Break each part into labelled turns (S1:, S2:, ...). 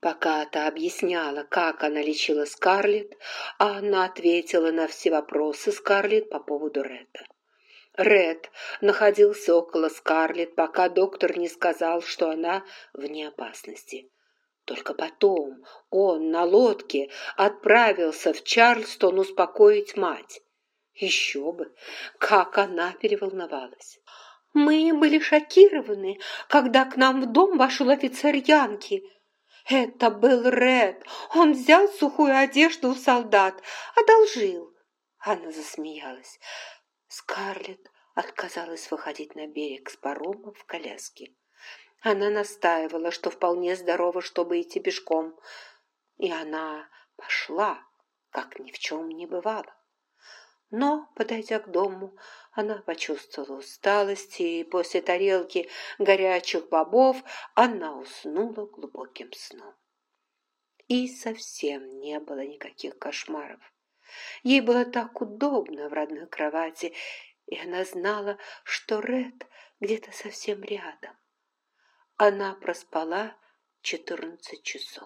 S1: Пока та объясняла, как она лечила Скарлетт, Анна ответила на все вопросы Скарлетт по поводу Ретта. Ред находился около Скарлетт, пока доктор не сказал, что она вне опасности. Только потом он на лодке отправился в Чарльстон успокоить мать. Еще бы, как она переволновалась. «Мы были шокированы, когда к нам в дом вошел офицер Янки. Это был Ред. Он взял сухую одежду у солдат, одолжил». Анна засмеялась. Скарлетт отказалась выходить на берег с парома в коляске. Она настаивала, что вполне здорова, чтобы идти пешком. И она пошла, как ни в чем не бывало. Но, подойдя к дому, она почувствовала усталость, и после тарелки горячих бобов она уснула глубоким сном. И совсем не было никаких кошмаров. Ей было так удобно в родной кровати, и она знала, что Ред где-то совсем рядом. Она проспала 14 часов.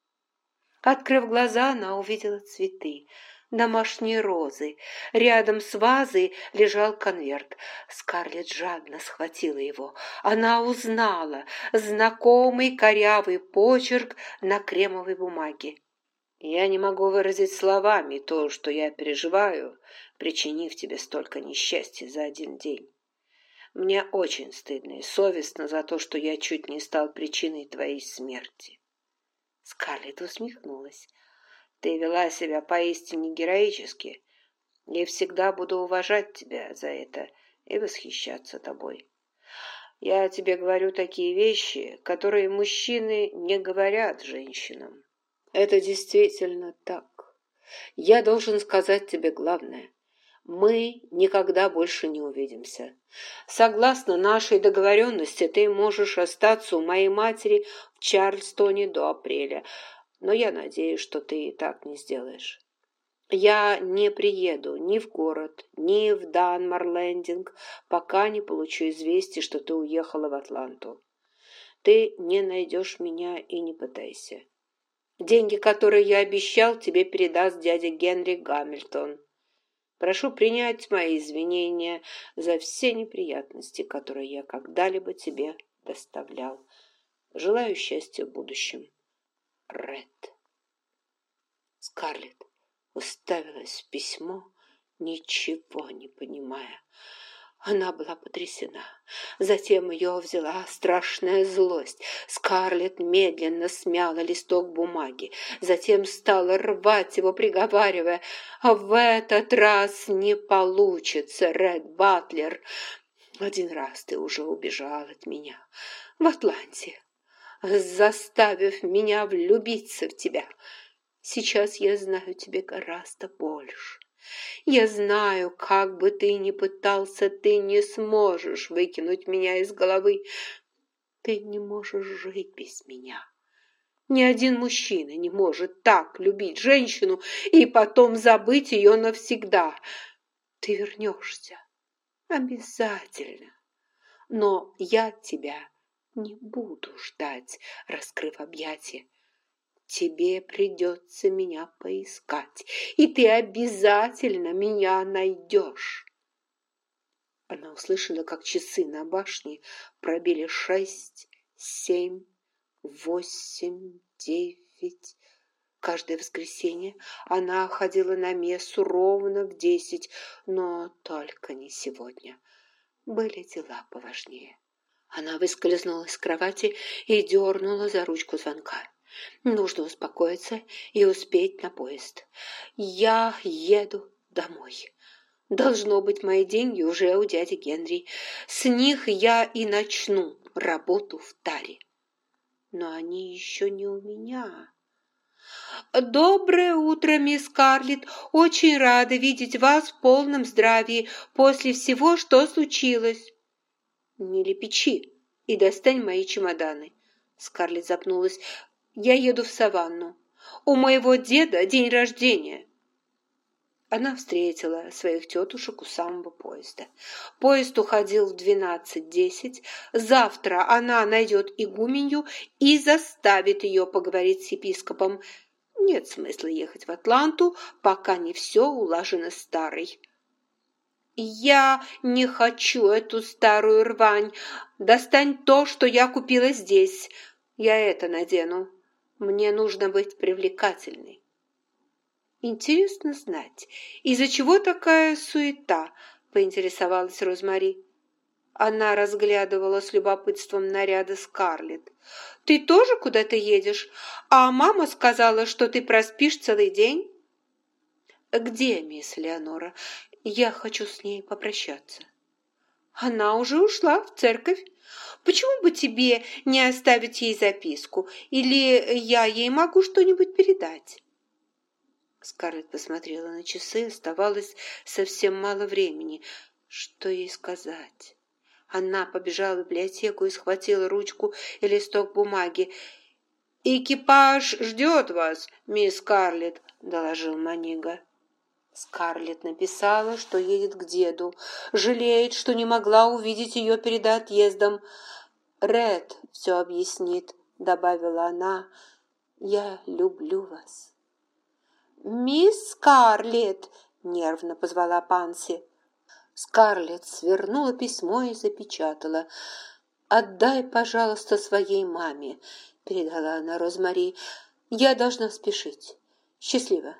S1: Открыв глаза, она увидела цветы, домашние розы. Рядом с вазой лежал конверт. Скарлетт жадно схватила его. Она узнала знакомый корявый почерк на кремовой бумаге. «Я не могу выразить словами то, что я переживаю, причинив тебе столько несчастья за один день. Мне очень стыдно и совестно за то, что я чуть не стал причиной твоей смерти». Скарлетт усмехнулась. «Ты вела себя поистине героически. Я всегда буду уважать тебя за это и восхищаться тобой. Я тебе говорю такие вещи, которые мужчины не говорят женщинам. Это действительно так. Я должен сказать тебе главное. Мы никогда больше не увидимся. Согласно нашей договоренности, ты можешь остаться у моей матери в Чарльстоне до апреля, но я надеюсь, что ты и так не сделаешь. Я не приеду ни в город, ни в Данмар-Лендинг, пока не получу известие, что ты уехала в Атланту. Ты не найдешь меня и не пытайся. Деньги, которые я обещал, тебе передаст дядя Генри Гамильтон. Прошу принять мои извинения за все неприятности, которые я когда-либо тебе доставлял. Желаю счастья в будущем. Ред». Скарлетт уставилась в письмо, ничего не понимая. Она была потрясена. Затем ее взяла страшная злость. Скарлетт медленно смяла листок бумаги, затем стала рвать его, приговаривая: «В этот раз не получится, Ред Батлер. Один раз ты уже убежал от меня в Атланте, заставив меня влюбиться в тебя. Сейчас я знаю тебя гораздо больше. Я знаю, как бы ты ни пытался, ты не сможешь выкинуть меня из головы. Ты не можешь жить без меня. Ни один мужчина не может так любить женщину и потом забыть ее навсегда. Ты вернешься. Обязательно. Но я тебя не буду ждать, раскрыв объятия. Тебе придется меня поискать, и ты обязательно меня найдешь». Она услышала, как часы на башне пробили 6, 7, 8, 9. Каждое воскресенье она ходила на мессу ровно в 10, но только не сегодня. Были дела поважнее. Она выскользнула из кровати и дернула за ручку звонка. Нужно успокоиться и успеть на поезд. Я еду домой. Должно быть, мои деньги уже у дяди Генри. С них я и начну работу в таре. Но они еще не у меня. «Доброе утро, мисс Скарлетт. Очень рада видеть вас в полном здравии после всего, что случилось». «Не лепечи и достань мои чемоданы». Скарлетт запнулась. «Я еду в Саванну. У моего деда день рождения». Она встретила своих тетушек у самого поезда. Поезд уходил в 12:10. Завтра она найдет игуменью и заставит ее поговорить с епископом. Нет смысла ехать в Атланту, пока не все улажено старой. «Я не хочу эту старую рвань. Достань то, что я купила здесь. Я это надену. Мне нужно быть привлекательной». «Интересно знать, из-за чего такая суета?» – поинтересовалась Розмари. Она разглядывала с любопытством наряды Скарлетт. «Ты тоже куда-то едешь? А мама сказала, что ты проспишь целый день?» «Где мисс Леонора? Я хочу с ней попрощаться». «Она уже ушла в церковь. Почему бы тебе не оставить ей записку? Или я ей могу что-нибудь передать?» Скарлетт посмотрела на часы, оставалось совсем мало времени. Что ей сказать? Она побежала в библиотеку и схватила ручку и листок бумаги. «Экипаж ждет вас, мисс Скарлетт», — доложил Манига. Скарлетт написала, что едет к деду, жалеет, что не могла увидеть ее перед отъездом. «Ред все объяснит», — добавила она. «Я люблю вас». «Мисс Скарлетт!» – нервно позвала Панси. Скарлетт свернула письмо и запечатала. «Отдай, пожалуйста, своей маме», – передала она Розмари. «Я должна спешить. Счастливо».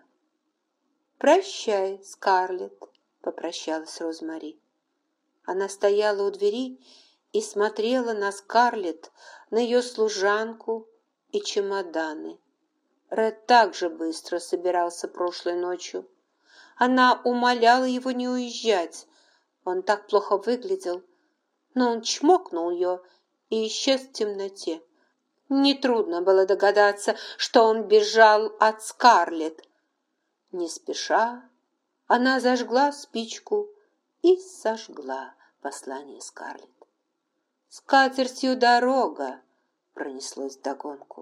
S1: «Прощай, Скарлетт», – попрощалась Розмари. Она стояла у двери и смотрела на Скарлетт, на ее служанку и чемоданы. Ред также быстро собирался прошлой ночью. Она умоляла его не уезжать. Он так плохо выглядел. Но он чмокнул ее и исчез в темноте. Нетрудно было догадаться, что он бежал от Скарлетт. Не спеша, она зажгла спичку и сожгла послание Скарлетт. «С катертью дорога!» пронеслось вдогонку.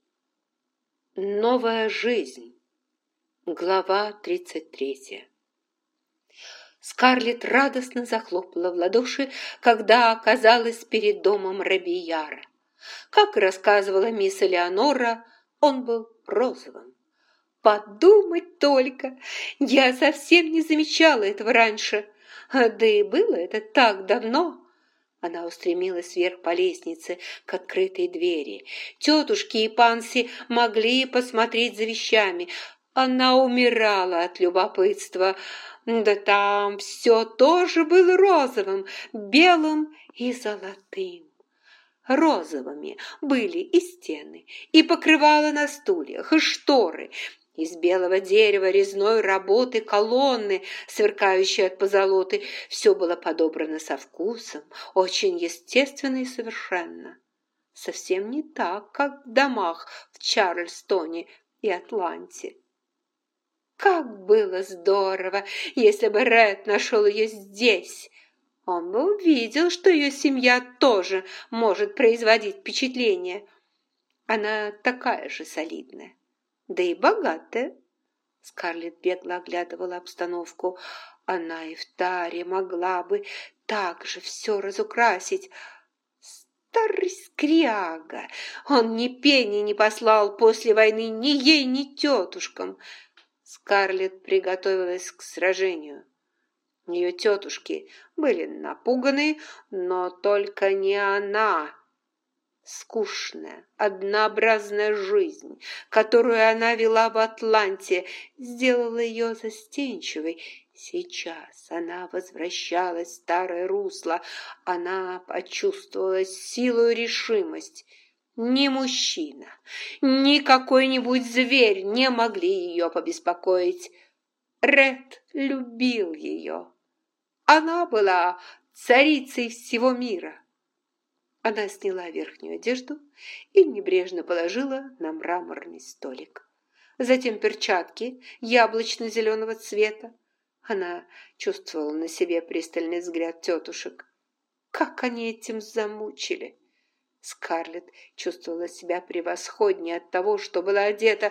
S1: Новая жизнь. Глава 33. Скарлетт радостно захлопала в ладоши, когда оказалась перед домом Робийяра. Как рассказывала мисс Элеонора, он был розовым. «Подумать только! Я совсем не замечала этого раньше. Да и было это так давно!» Она устремилась вверх по лестнице к открытой двери. Тетушки и Панси могли посмотреть за вещами. Она умирала от любопытства. Да там все тоже было розовым, белым и золотым. Розовыми были и стены, и покрывала на стульях, и шторы. Из белого дерева резной работы колонны, сверкающие от позолоты, все было подобрано со вкусом, очень естественно и совершенно. Совсем не так, как в домах в Чарльстоне и Атланте. Как было здорово, если бы Ред нашел ее здесь! Он бы увидел, что ее семья тоже может производить впечатление. Она такая же солидная. Да и богатая. Скарлетт бегло оглядывала обстановку. Она и в таре могла бы так же все разукрасить. Старый скряга! Он ни пени не послал после войны ни ей, ни тетушкам. Скарлетт приготовилась к сражению. Ее тетушки были напуганы, но только не она. Скучная, однообразная жизнь, которую она вела в Атланте, сделала ее застенчивой. Сейчас она возвращалась в старое русло. Она почувствовала силу и решимость. Ни мужчина, ни какой-нибудь зверь не могли ее побеспокоить. Ред любил ее. Она была царицей всего мира. Она сняла верхнюю одежду и небрежно положила на мраморный столик. Затем перчатки яблочно-зеленого цвета. Она чувствовала на себе пристальный взгляд тетушек. Как они этим замучили! Скарлетт чувствовала себя превосходнее от того, что была одета.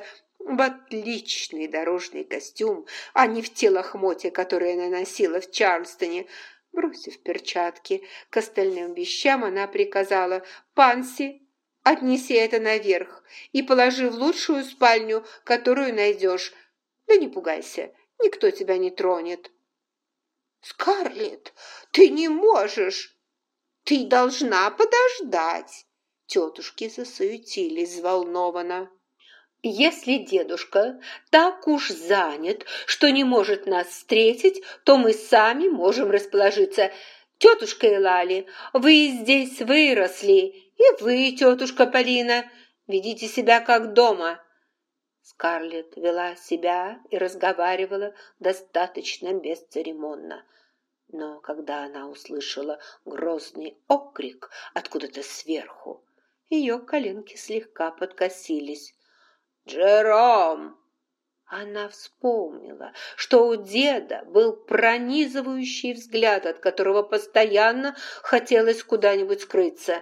S1: в отличный дорожный костюм, а не в те лохмотья, которые она носила в Чарльстоне. Бросив перчатки к остальным вещам, она приказала: «Панси, отнеси это наверх и положи в лучшую спальню, которую найдешь. Да не пугайся, никто тебя не тронет». «Скарлетт, ты не можешь! Ты должна подождать!» Тетушки засуетились взволнованно. «Если дедушка так уж занят, что не может нас встретить, то мы сами можем расположиться. Тетушка Элали, вы здесь выросли, и вы, тетушка Полина, ведите себя как дома». Скарлетт вела себя и разговаривала достаточно бесцеремонно. Но когда она услышала грозный окрик откуда-то сверху, ее коленки слегка подкосились. «Джером!» Она вспомнила, что у деда был пронизывающий взгляд, от которого постоянно хотелось куда-нибудь скрыться.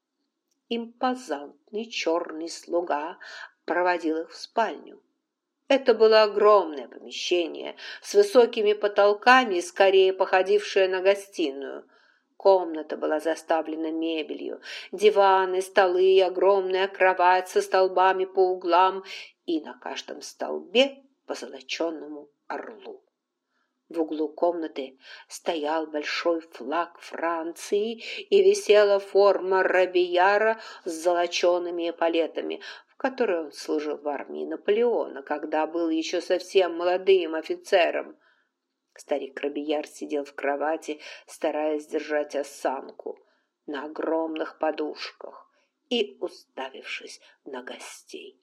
S1: Импозантный черный слуга проводил их в спальню. Это было огромное помещение с высокими потолками, скорее походившее на гостиную. Комната была заставлена мебелью, диваны, столы, огромная кровать со столбами по углам и на каждом столбе по золоченому орлу. В углу комнаты стоял большой флаг Франции и висела форма Робияра с золочеными эполетами, в которой он служил в армии Наполеона, когда был еще совсем молодым офицером. Старик Робияр сидел в кровати, стараясь держать осанку на огромных подушках и уставившись на гостей.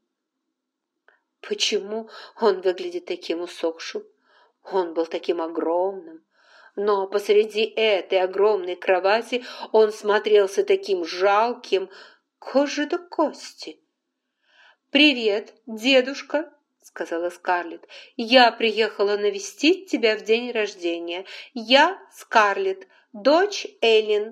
S1: Почему он выглядит таким усохшим? Он был таким огромным, но посреди этой огромной кровати он смотрелся таким жалким, кожа до кости. «Привет, дедушка!» — сказала Скарлетт. «Я приехала навестить тебя в день рождения. Я Скарлетт, дочь Эллин».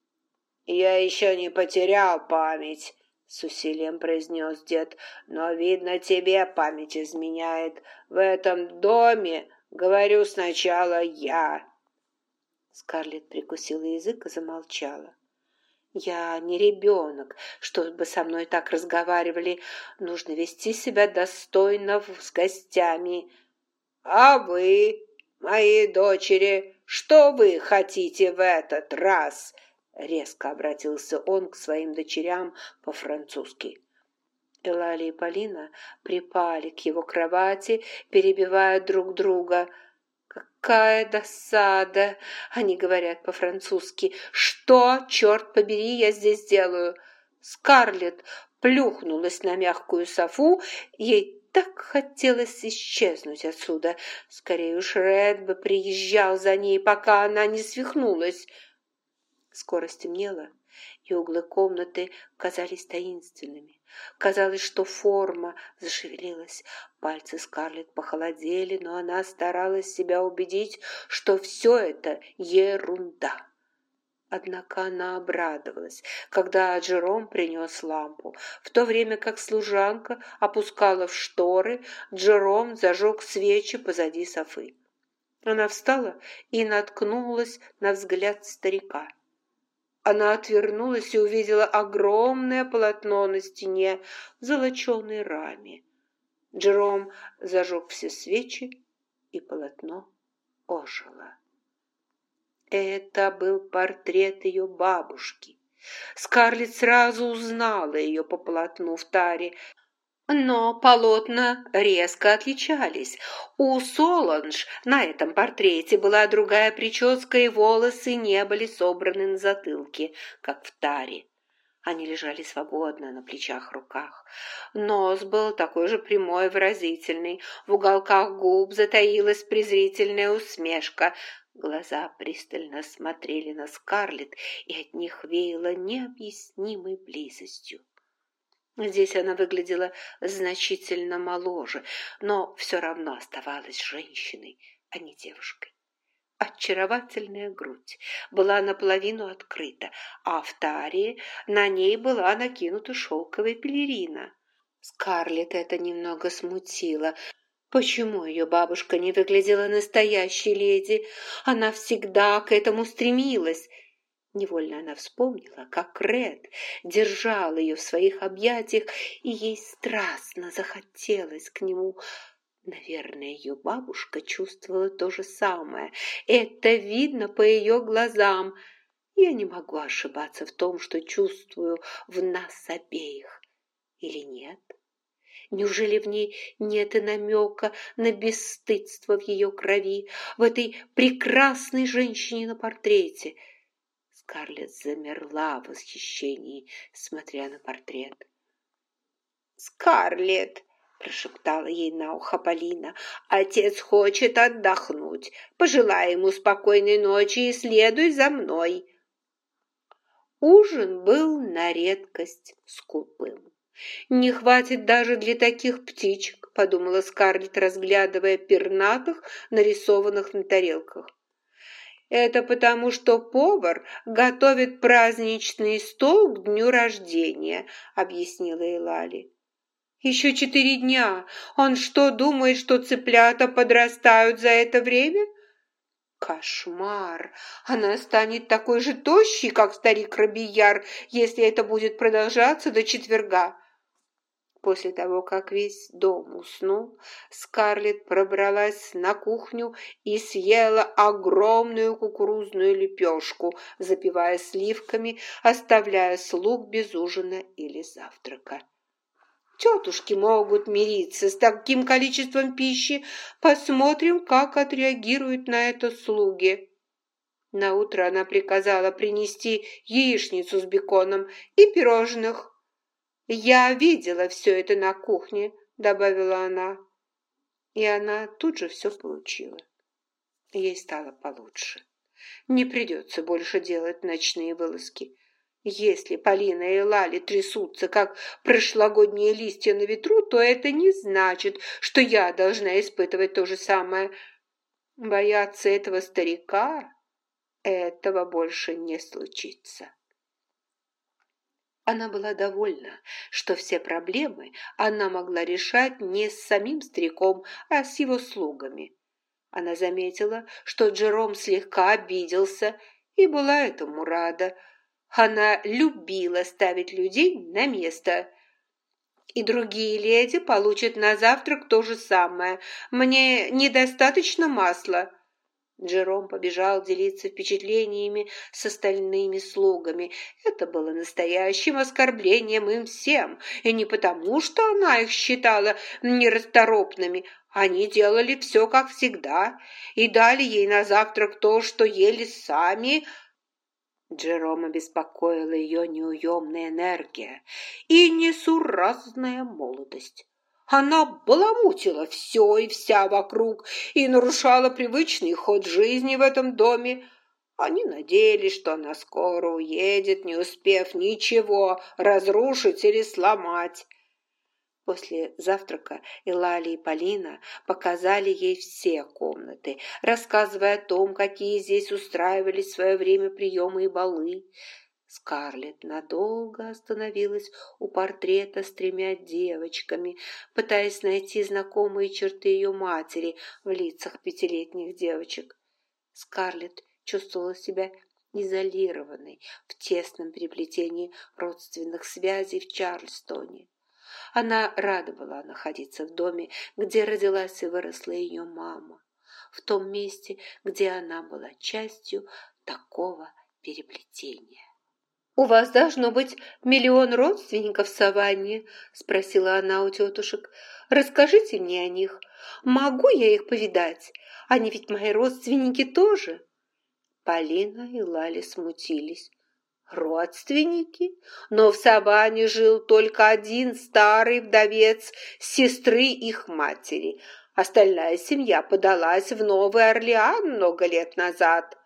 S1: «Я еще не потерял память», — с усилием произнес дед. «Но, видно, тебе память изменяет. В этом доме говорю сначала я». Скарлетт прикусила язык и замолчала. «Я не ребенок, чтобы со мной так разговаривали. Нужно вести себя достойно с гостями». «А вы, мои дочери, что вы хотите в этот раз?» Резко обратился он к своим дочерям по-французски. Элали и Полина припали к его кровати, перебивая друг друга. «Какая досада!» — они говорят по-французски. «Что, черт побери, я здесь делаю?» Скарлетт плюхнулась на мягкую софу, ей так хотелось исчезнуть отсюда. Скорее уж Ред бы приезжал за ней, пока она не свихнулась. Скоро стемнело, и углы комнаты казались таинственными. Казалось, что форма зашевелилась. Пальцы Скарлетт похолодели, но она старалась себя убедить, что все это ерунда. Однако она обрадовалась, когда Джером принес лампу. В то время как служанка опускала в шторы, Джером зажег свечи позади софы. Она встала и наткнулась на взгляд старика. Она отвернулась и увидела огромное полотно на стене в золоченой раме. Джером зажег все свечи, и полотно ожило. Это был портрет ее бабушки. Скарлетт сразу узнала ее по полотну в таре, но полотна резко отличались. У Соланж на этом портрете была другая прическа, и волосы не были собраны на затылке, как в таре. Они лежали свободно на плечах, руках. Нос был такой же прямой и выразительный. В уголках губ затаилась презрительная усмешка. Глаза пристально смотрели на Скарлетт, и от них веяло необъяснимой близостью. Здесь она выглядела значительно моложе, но все равно оставалась женщиной, а не девушкой. Очаровательная грудь была наполовину открыта, а в таре на ней была накинута шелковая пелерина. Скарлетт это немного смутило. Почему ее бабушка не выглядела настоящей леди? Она всегда к этому стремилась. Невольно она вспомнила, как Ред держал ее в своих объятиях, и ей страстно захотелось к нему. Наверное, ее бабушка чувствовала то же самое. Это видно по ее глазам. Я не могу ошибаться в том, что чувствую в нас обеих. Или нет? Неужели в ней нет и намека на бесстыдство в ее крови, в этой прекрасной женщине на портрете? Скарлетт замерла в восхищении, смотря на портрет. «Скарлетт!» – прошептала ей на ухо Полина. «Отец хочет отдохнуть. Пожелай ему спокойной ночи и следуй за мной». Ужин был на редкость скупым. «Не хватит даже для таких птичек», – подумала Скарлетт, разглядывая пернатых, нарисованных на тарелках. «Это потому, что повар готовит праздничный стол к дню рождения», – объяснила Элали. «Еще 4 дня. Он что, думает, что цыплята подрастают за это время?» «Кошмар! Она станет такой же тощей, как старик Робияр, если это будет продолжаться до четверга». После того, как весь дом уснул, Скарлетт пробралась на кухню и съела огромную кукурузную лепешку, запивая сливками, оставляя слуг без ужина или завтрака. Тетушки могут мириться с таким количеством пищи. Посмотрим, как отреагируют на это слуги. Наутро она приказала принести яичницу с беконом и пирожных. «Я видела все это на кухне», — добавила она. И она тут же все получила. Ей стало получше. Не придется больше делать ночные вылазки. Если Полина и Лали трясутся, как прошлогодние листья на ветру, то это не значит, что я должна испытывать то же самое. Бояться этого старика, этого больше не случится. Она была довольна, что все проблемы она могла решать не с самим стариком, а с его слугами. Она заметила, что Джером слегка обиделся, и была этому рада. Она любила ставить людей на место. И другие леди получат на завтрак то же самое. Мне недостаточно масла. Джером побежал делиться впечатлениями с остальными слугами. Это было настоящим оскорблением им всем, и не потому, что она их считала нерасторопными. Они делали все, как всегда, и дали ей на завтрак то, что ели сами. Джерома беспокоила ее неуемная энергия и несуразная молодость. Она баламутила все и вся вокруг и нарушала привычный ход жизни в этом доме. Они надеялись, что она скоро уедет, не успев ничего разрушить или сломать. После завтрака Элали и Полина показали ей все комнаты, рассказывая о том, какие здесь устраивались в свое время приемы и балы. Скарлетт надолго остановилась у портрета с 3 девочками, пытаясь найти знакомые черты ее матери в лицах 5-летних девочек. Скарлетт чувствовала себя изолированной в тесном переплетении родственных связей в Чарльстоне. Она рада была находиться в доме, где родилась и выросла ее мама, в том месте, где она была частью такого переплетения. «У вас должно быть миллион родственников в Саванне?» – спросила она у тетушек. «Расскажите мне о них. Могу я их повидать? Они ведь мои родственники тоже». Полина и Лали смутились. «Родственники? Но в Саванне жил только один старый вдовец сестры их матери. Остальная семья подалась в Новый Орлеан много лет назад».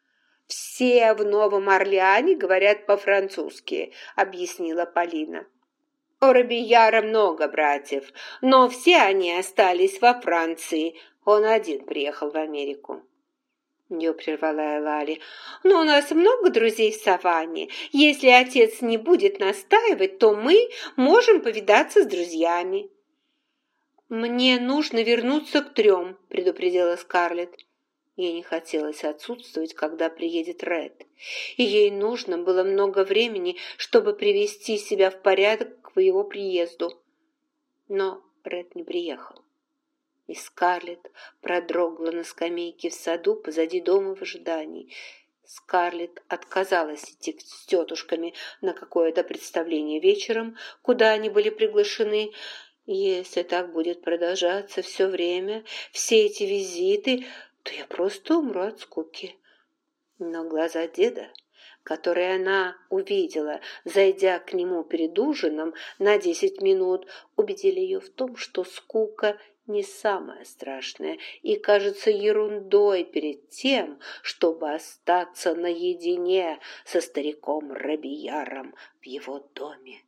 S1: «Все в Новом Орлеане говорят по-французски», — объяснила Полина. «У Робияра много братьев, но все они остались во Франции. Он один приехал в Америку». ее прервала Элали. «Но у нас много друзей в саванне. Если отец не будет настаивать, то мы можем повидаться с друзьями». «Мне нужно вернуться к 3», – предупредила Скарлетт. Ей не хотелось отсутствовать, когда приедет Ред, и ей нужно было много времени, чтобы привести себя в порядок к его приезду. Но Ред не приехал, и Скарлетт продрогла на скамейке в саду позади дома в ожидании. Скарлетт отказалась идти с тетушками на какое-то представление вечером, куда они были приглашены. Если так будет продолжаться все время, все эти визиты, то я просто умру от скуки. Но глаза деда, которые она увидела, зайдя к нему перед ужином на 10 минут, убедили ее в том, что скука не самое страшное и кажется ерундой перед тем, чтобы остаться наедине со стариком Робияром в его доме.